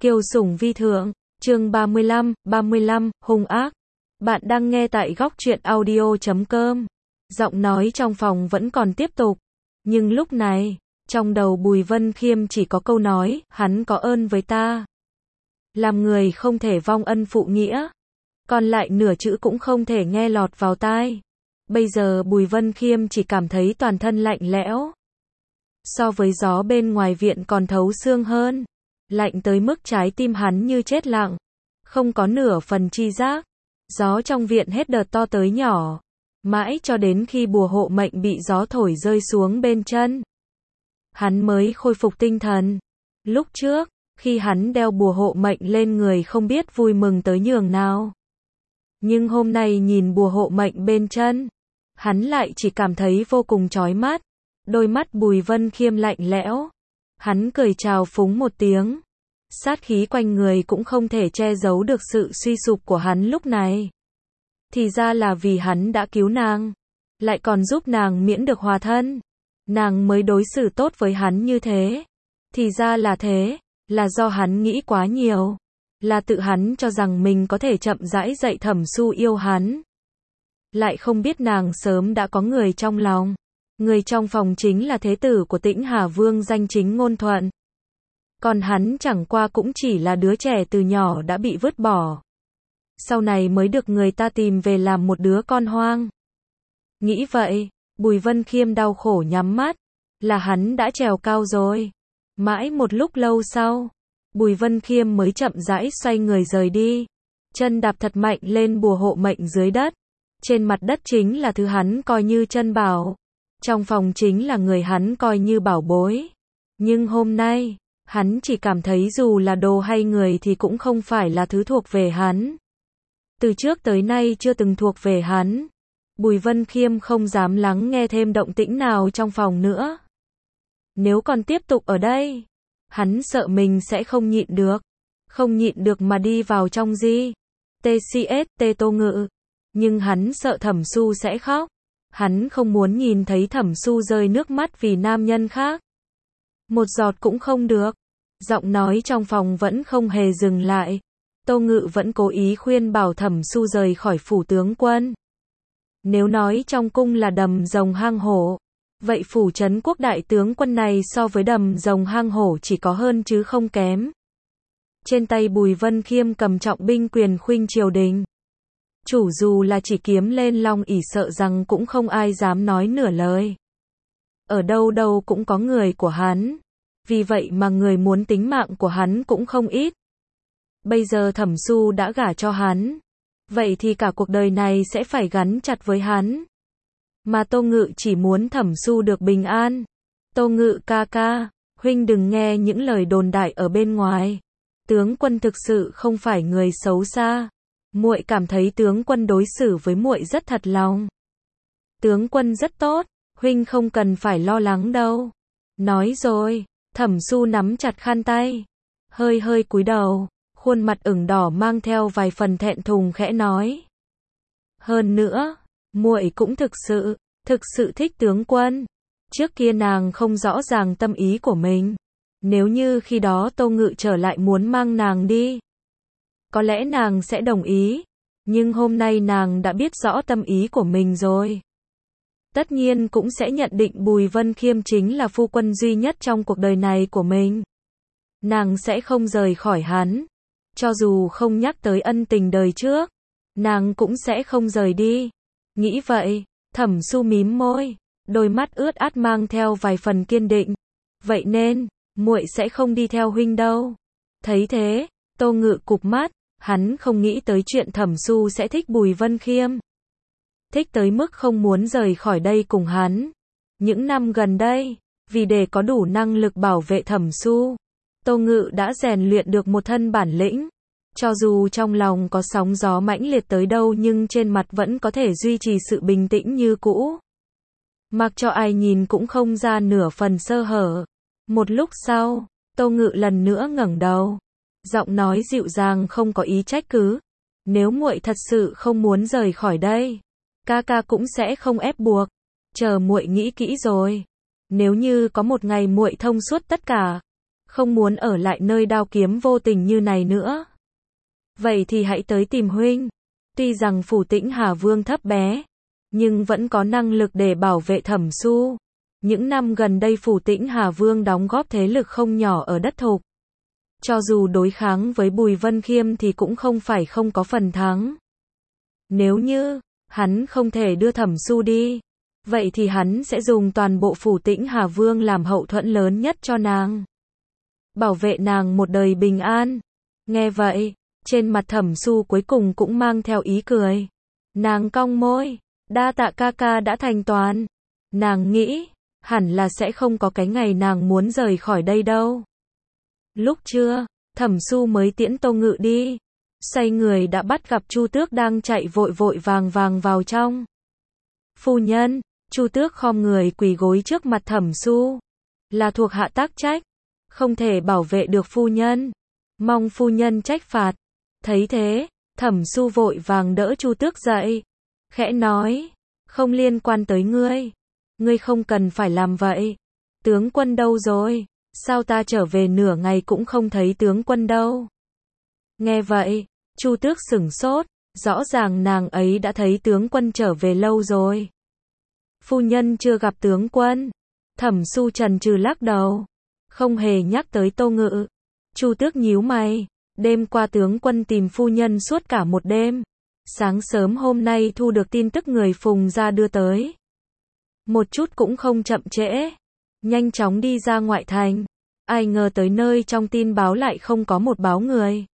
Kiều Sủng Vi Thượng, chương 35, hung ác. Bạn đang nghe tại góc truyện audio.com. Giọng nói trong phòng vẫn còn tiếp tục. Nhưng lúc này, trong đầu Bùi Vân Khiêm chỉ có câu nói, hắn có ơn với ta. Làm người không thể vong ân phụ nghĩa. Còn lại nửa chữ cũng không thể nghe lọt vào tai. Bây giờ Bùi Vân Khiêm chỉ cảm thấy toàn thân lạnh lẽo. So với gió bên ngoài viện còn thấu xương hơn. Lạnh tới mức trái tim hắn như chết lặng. Không có nửa phần chi giác. Gió trong viện hết đợt to tới nhỏ. Mãi cho đến khi bùa hộ mệnh bị gió thổi rơi xuống bên chân. Hắn mới khôi phục tinh thần. Lúc trước, khi hắn đeo bùa hộ mệnh lên người không biết vui mừng tới nhường nào. Nhưng hôm nay nhìn bùa hộ mệnh bên chân, hắn lại chỉ cảm thấy vô cùng chói mắt. Đôi mắt Bùi Vân Khiêm lạnh lẽo. Hắn cười chào phúng một tiếng. Sát khí quanh người cũng không thể che giấu được sự suy sụp của hắn lúc này. Thì ra là vì hắn đã cứu nàng, lại còn giúp nàng miễn được hòa thân. Nàng mới đối xử tốt với hắn như thế. Thì ra là thế, là do hắn nghĩ quá nhiều. Là tự hắn cho rằng mình có thể chậm rãi dạy Thẩm Su yêu hắn. Lại không biết nàng sớm đã có người trong lòng. Người trong phòng chính là thế tử của Tĩnh Hà Vương danh chính ngôn thuận. Còn hắn chẳng qua cũng chỉ là đứa trẻ từ nhỏ đã bị vứt bỏ. Sau này mới được người ta tìm về làm một đứa con hoang. Nghĩ vậy, Bùi Vân Khiêm đau khổ nhắm mắt. Là hắn đã trèo cao rồi. Mãi một lúc lâu sau, Bùi Vân Khiêm mới chậm rãi xoay người rời đi. Chân đạp thật mạnh lên bùa hộ mệnh dưới đất. Trên mặt đất chính là thứ hắn coi như chân bảo. Trong phòng chính là người hắn coi như bảo bối. Nhưng hôm nay, hắn chỉ cảm thấy dù là đồ hay người thì cũng không phải là thứ thuộc về hắn. Từ trước tới nay chưa từng thuộc về hắn. Bùi Vân Khiêm không dám lắng nghe thêm động tĩnh nào trong phòng nữa. Nếu còn tiếp tục ở đây, hắn sợ mình sẽ không nhịn được. Không nhịn được mà đi vào trong TCST Tô Ngự. Nhưng hắn sợ Thẩm Su sẽ khóc. Hắn không muốn nhìn thấy Thẩm Su rơi nước mắt vì nam nhân khác. Một giọt cũng không được. Giọng nói trong phòng vẫn không hề dừng lại. Tô Ngự vẫn cố ý khuyên bảo Thẩm Su rời khỏi phủ tướng quân. Nếu nói trong cung là đầm rồng hang hổ, vậy phủ trấn quốc đại tướng quân này so với đầm rồng hang hổ chỉ có hơn chứ không kém. Trên tay Bùi Vân Khiêm cầm trọng binh quyền khuynh triều đình. Chủ dù là chỉ kiếm lên long ỷ sợ rằng cũng không ai dám nói nửa lời. Ở đâu đâu cũng có người của hắn. Vì vậy mà người muốn tính mạng của hắn cũng không ít. Bây giờ Thẩm Su đã gả cho hắn. Vậy thì cả cuộc đời này sẽ phải gắn chặt với hắn. Mà Tô Ngự chỉ muốn Thẩm Su được bình an. Tô Ngự ca ca, huynh đừng nghe những lời đồn đại ở bên ngoài. Tướng quân thực sự không phải người xấu xa. Muội cảm thấy tướng quân đối xử với muội rất thật lòng. Tướng quân rất tốt, huynh không cần phải lo lắng đâu. Nói rồi, Thẩm Su nắm chặt khăn tay, hơi cúi đầu, khuôn mặt ửng đỏ mang theo vài phần thẹn thùng khẽ nói. Hơn nữa, muội cũng thực sự thích tướng quân. Trước kia nàng không rõ ràng tâm ý của mình. Nếu như khi đó Tô Ngự trở lại muốn mang nàng đi, có lẽ nàng sẽ đồng ý. Nhưng hôm nay nàng đã biết rõ tâm ý của mình rồi. Tất nhiên cũng sẽ nhận định Bùi Vân Khiêm chính là phu quân duy nhất trong cuộc đời này của mình. Nàng sẽ không rời khỏi hắn. Cho dù không nhắc tới ân tình đời trước, nàng cũng sẽ không rời đi. Nghĩ vậy, Thẩm Su mím môi, đôi mắt ướt át mang theo vài phần kiên định. Vậy nên, muội sẽ không đi theo huynh đâu. Thấy thế, Tô Ngự cụp mắt, hắn không nghĩ tới chuyện Thẩm Su sẽ thích Bùi Vân Khiêm. Thích tới mức không muốn rời khỏi đây cùng hắn. Những năm gần đây, vì để có đủ năng lực bảo vệ Thẩm Su, Tô Ngự đã rèn luyện được một thân bản lĩnh. Cho dù trong lòng có sóng gió mãnh liệt tới đâu nhưng trên mặt vẫn có thể duy trì sự bình tĩnh như cũ. Mặc cho ai nhìn cũng không ra nửa phần sơ hở. Một lúc sau, Tô Ngự lần nữa ngẩng đầu. Giọng nói dịu dàng không có ý trách cứ. Nếu muội thật sự không muốn rời khỏi đây, ca ca cũng sẽ không ép buộc. Chờ muội nghĩ kỹ rồi. Nếu như có một ngày muội thông suốt tất cả, không muốn ở lại nơi đao kiếm vô tình như này nữa. Vậy thì hãy tới tìm huynh. Tuy rằng phủ Tĩnh Hà Vương thấp bé, nhưng vẫn có năng lực để bảo vệ Thẩm Xu. Những năm gần đây phủ Tĩnh Hà Vương đóng góp thế lực không nhỏ ở đất Thục. Cho dù đối kháng với Bùi Vân Khiêm thì cũng không phải không có phần thắng. Nếu như hắn không thể đưa Thẩm Xu đi, vậy thì hắn sẽ dùng toàn bộ phủ Tĩnh Hà Vương làm hậu thuẫn lớn nhất cho nàng. Bảo vệ nàng một đời bình an. Nghe vậy, trên mặt Thẩm Xu cuối cùng cũng mang theo ý cười. Nàng cong môi, đa tạ ca ca đã thành toàn. Nàng nghĩ, hẳn là sẽ không có cái ngày nàng muốn rời khỏi đây đâu. Lúc trưa, Thẩm Xu mới tiễn Tô Ngự đi. Xoay người đã bắt gặp Chu Tước đang chạy vội vội vàng vàng vào trong. Phu nhân, Chu Tước khom người quỳ gối trước mặt Thẩm Xu. Là thuộc hạ tác trách, không thể bảo vệ được phu nhân. Mong phu nhân trách phạt. Thấy thế, Thẩm Xu vội vàng đỡ Chu Tước dậy. Khẽ nói, không liên quan tới ngươi. Ngươi không cần phải làm vậy. Tướng quân đâu rồi? Sao ta trở về nửa ngày cũng không thấy tướng quân đâu? Nghe vậy, Chu Tước sửng sốt, rõ ràng nàng ấy đã thấy tướng quân trở về lâu rồi. Phu nhân chưa gặp tướng quân. Thẩm Xu trần trừ lắc đầu, không hề nhắc tới Tô Ngự. Chu Tước nhíu mày, đêm qua tướng quân tìm phu nhân suốt cả một đêm. Sáng sớm hôm nay thu được tin tức người Phùng gia đưa tới. Một chút cũng không chậm trễ, nhanh chóng đi ra ngoại thành. Ai ngờ tới nơi trong tin báo lại không có một báo người.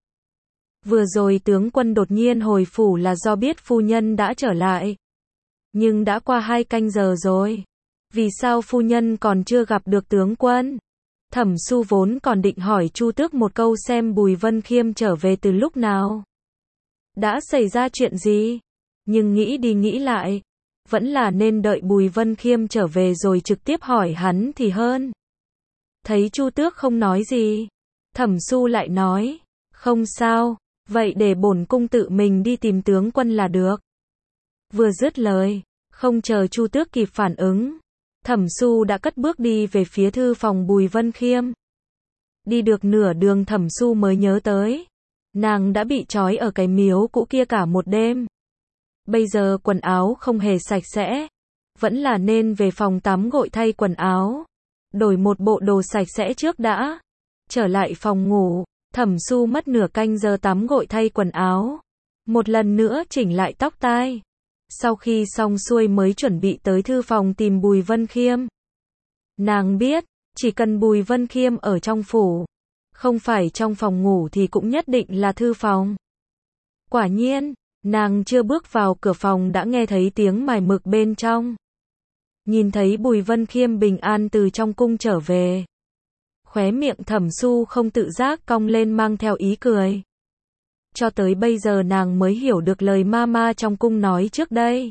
Vừa rồi tướng quân đột nhiên hồi phủ là do biết phu nhân đã trở lại. Nhưng đã qua 2 canh giờ rồi. Vì sao phu nhân còn chưa gặp được tướng quân? Thẩm Xu vốn còn định hỏi Chu Tước một câu xem Bùi Vân Khiêm trở về từ lúc nào. Đã xảy ra chuyện gì? Nhưng nghĩ đi nghĩ lại, vẫn là nên đợi Bùi Vân Khiêm trở về rồi trực tiếp hỏi hắn thì hơn. Thấy Chu Tước không nói gì, Thẩm Xu lại nói, không sao, vậy để bổn cung tự mình đi tìm tướng quân là được. Vừa dứt lời, không chờ Chu Tước kịp phản ứng, Thẩm Xu đã cất bước đi về phía thư phòng Bùi Vân Khiêm. Đi được nửa đường Thẩm Xu mới nhớ tới, nàng đã bị trói ở cái miếu cũ kia cả một đêm. Bây giờ quần áo không hề sạch sẽ, vẫn là nên về phòng tắm gội thay quần áo, đổi một bộ đồ sạch sẽ trước đã. Trở lại phòng ngủ, Thẩm Xu mất nửa canh giờ tắm gội thay quần áo, một lần nữa chỉnh lại tóc tai. Sau khi xong xuôi mới chuẩn bị tới thư phòng tìm Bùi Vân Khiêm. Nàng biết, chỉ cần Bùi Vân Khiêm ở trong phủ, không phải trong phòng ngủ thì cũng nhất định là thư phòng. Quả nhiên, nàng chưa bước vào cửa phòng đã nghe thấy tiếng mài mực bên trong. Nhìn thấy Bùi Vân Khiêm bình an từ trong cung trở về, khóe miệng Thẩm Xu không tự giác cong lên mang theo ý cười. Cho tới bây giờ nàng mới hiểu được lời mama trong cung nói trước đây.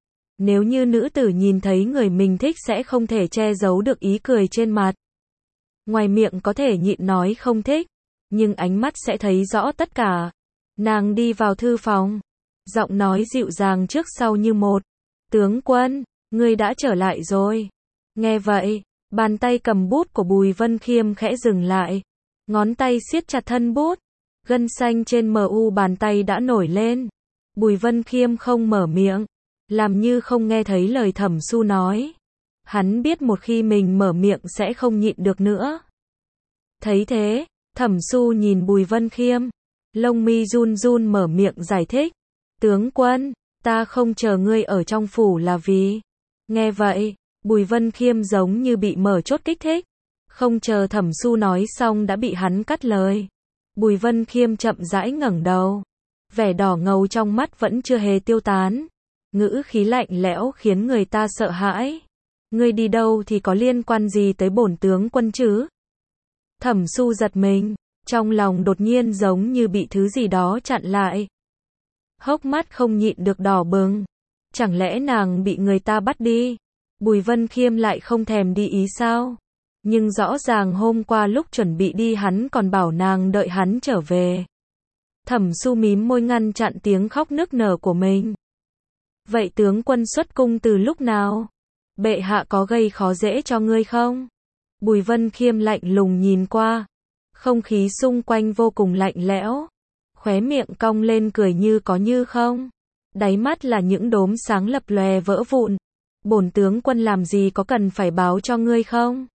Nếu như nữ tử nhìn thấy người mình thích sẽ không thể che giấu được ý cười trên mặt. Ngoài miệng có thể nhịn nói không thích, nhưng ánh mắt sẽ thấy rõ tất cả. Nàng đi vào thư phòng, giọng nói dịu dàng trước sau như một. Tướng quân, ngươi đã trở lại rồi. Nghe vậy, bàn tay cầm bút của Bùi Vân Khiêm khẽ dừng lại. Ngón tay siết chặt thân bút. Gân xanh trên mu bàn tay đã nổi lên. Bùi Vân Khiêm không mở miệng, làm như không nghe thấy lời Thẩm Xu nói. Hắn biết một khi mình mở miệng sẽ không nhịn được nữa. Thấy thế, Thẩm Xu nhìn Bùi Vân Khiêm, lông mi run run mở miệng giải thích. Tướng quân, ta không chờ ngươi ở trong phủ là vì... Nghe vậy, Bùi Vân Khiêm giống như bị mở chốt kích thích. Không chờ Thẩm Xu nói xong đã bị hắn cắt lời. Bùi Vân Khiêm chậm rãi ngẩng đầu. Vẻ đỏ ngầu trong mắt vẫn chưa hề tiêu tán. Ngữ khí lạnh lẽo khiến người ta sợ hãi. Ngươi đi đâu thì có liên quan gì tới bổn tướng quân chứ? Thẩm Xu giật mình, trong lòng đột nhiên giống như bị thứ gì đó chặn lại. Hốc mắt không nhịn được đỏ bừng. Chẳng lẽ nàng bị người ta bắt đi? Bùi Vân Khiêm lại không thèm đi ý sao? Nhưng rõ ràng hôm qua lúc chuẩn bị đi hắn còn bảo nàng đợi hắn trở về. Thẩm Xu mím môi ngăn chặn tiếng khóc nức nở của mình. Vậy tướng quân xuất cung từ lúc nào? Bệ hạ có gây khó dễ cho ngươi không? Bùi Vân Khiêm lạnh lùng nhìn qua, Không khí xung quanh vô cùng lạnh lẽo. Khóe miệng cong lên cười như có như không. Đáy mắt là những đốm sáng lập lòe vỡ vụn. Bổn tướng quân làm gì có cần phải báo cho ngươi không?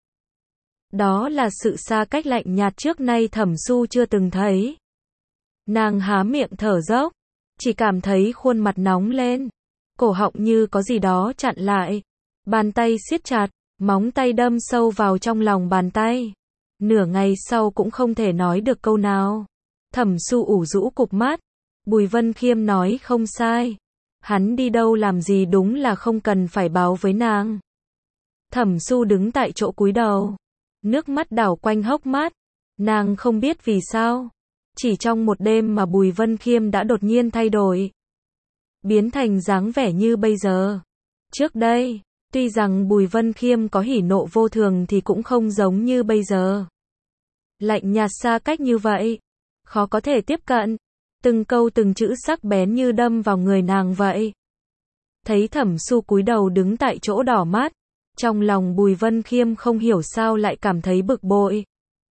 Đó là sự xa cách lạnh nhạt trước nay Thẩm Su chưa từng thấy. Nàng há miệng thở dốc, chỉ cảm thấy khuôn mặt nóng lên, cổ họng như có gì đó chặn lại. Bàn tay siết chặt, móng tay đâm sâu vào trong lòng bàn tay. Nửa ngày sau cũng không thể nói được câu nào. Thẩm Su ủ rũ cụp mắt. Bùi Vân Khiêm nói không sai. Hắn đi đâu làm gì đúng là không cần phải báo với nàng. Thẩm Su đứng tại chỗ cúi đầu. Nước mắt đảo quanh hốc mắt. Nàng không biết vì sao. Chỉ trong một đêm mà Bùi Vân Khiêm đã đột nhiên thay đổi. Biến thành dáng vẻ như bây giờ. Trước đây, tuy rằng Bùi Vân Khiêm có hỉ nộ vô thường thì cũng không giống như bây giờ. Lạnh nhạt xa cách như vậy. Khó có thể tiếp cận. Từng câu từng chữ sắc bén như đâm vào người nàng vậy. Thấy Thẩm Su cúi đầu đứng tại chỗ đỏ mắt. Trong lòng Bùi Vân Khiêm không hiểu sao lại cảm thấy bực bội.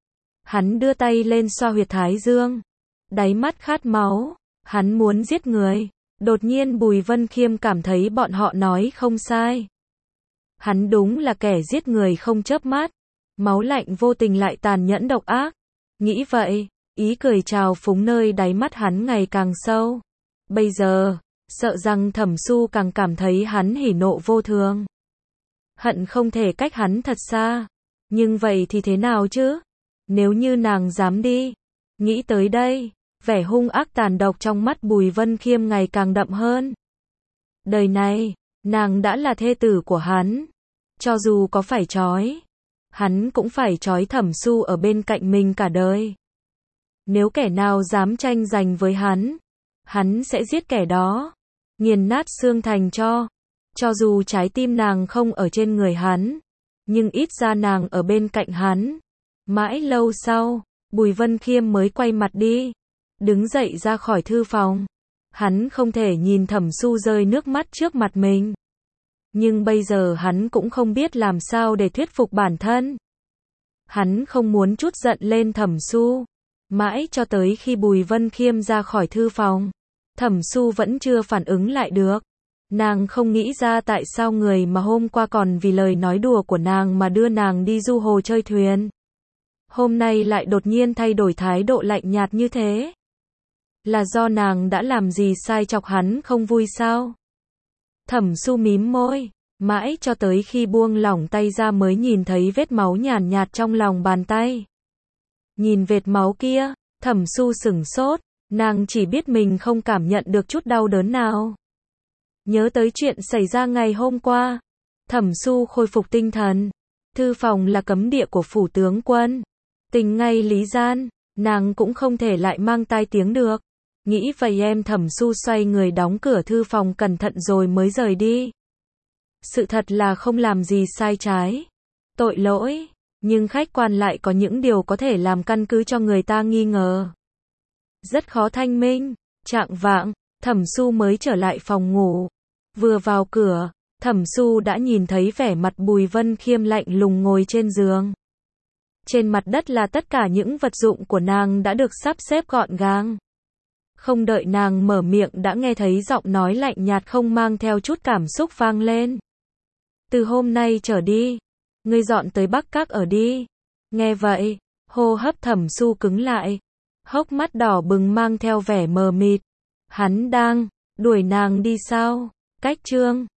Hắn đưa tay lên xoa huyệt thái dương. Đáy mắt khát máu. Hắn muốn giết người. Đột nhiên Bùi Vân Khiêm cảm thấy bọn họ nói không sai. Hắn đúng là kẻ giết người không chớp mắt. Máu lạnh vô tình lại tàn nhẫn độc ác. Nghĩ vậy, ý cười trào phúng nơi đáy mắt hắn ngày càng sâu. Bây giờ, sợ rằng Thẩm Su càng cảm thấy hắn hỉ nộ vô thường. Hận không thể cách hắn thật xa. Nhưng vậy thì thế nào chứ? Nếu như nàng dám đi. Nghĩ tới đây, vẻ hung ác tàn độc trong mắt Bùi Vân Khiêm ngày càng đậm hơn. Đời này, nàng đã là thê tử của hắn. Cho dù có phải trói, hắn cũng phải trói Thẩm Su ở bên cạnh mình cả đời. Nếu kẻ nào dám tranh giành với hắn sẽ giết kẻ đó. Nghiền nát xương thành cho. Cho dù trái tim nàng không ở trên người hắn, nhưng ít ra nàng ở bên cạnh hắn. Mãi lâu sau, Bùi Vân Khiêm mới quay mặt đi. Đứng dậy ra khỏi thư phòng. Hắn không thể nhìn Thẩm Su rơi nước mắt trước mặt mình. Nhưng bây giờ hắn cũng không biết làm sao để thuyết phục bản thân. Hắn không muốn trút giận lên Thẩm Su. Mãi cho tới khi Bùi Vân Khiêm ra khỏi thư phòng, Thẩm Su vẫn chưa phản ứng lại được. Nàng không nghĩ ra tại sao người mà hôm qua còn vì lời nói đùa của nàng mà đưa nàng đi du hồ chơi thuyền, hôm nay lại đột nhiên thay đổi thái độ lạnh nhạt như thế. Là do nàng đã làm gì sai chọc hắn không vui sao? Thẩm Su mím môi, mãi cho tới khi buông lỏng tay ra mới nhìn thấy vết máu nhàn nhạt trong lòng bàn tay. Nhìn vệt máu kia, Thẩm Su sửng sốt, nàng chỉ biết mình không cảm nhận được chút đau đớn nào. Nhớ tới chuyện xảy ra ngày hôm qua, Thẩm Su khôi phục tinh thần. Thư phòng là cấm địa của phủ tướng quân. Tình ngay lý gian, nàng cũng không thể lại mang tai tiếng được. Nghĩ vậy Thẩm Su xoay người đóng cửa thư phòng cẩn thận rồi mới rời đi. Sự thật là không làm gì sai trái. Tội lỗi. Nhưng khách quan lại có những điều có thể làm căn cứ cho người ta nghi ngờ. Rất khó thanh minh. Chạng vạng, Thẩm Su mới trở lại phòng ngủ. Vừa vào cửa, Thẩm Su đã nhìn thấy vẻ mặt Bùi Vân Khiêm lạnh lùng ngồi trên giường. Trên mặt đất là tất cả những vật dụng của nàng đã được sắp xếp gọn gàng. Không đợi nàng mở miệng đã nghe thấy giọng nói lạnh nhạt không mang theo chút cảm xúc vang lên. Từ hôm nay trở đi, ngươi dọn tới Bắc Các ở đi. Nghe vậy, hô hấp Thẩm Su cứng lại. Hốc mắt đỏ bừng mang theo vẻ mờ mịt. Hắn đang đuổi nàng đi sao? Cách chương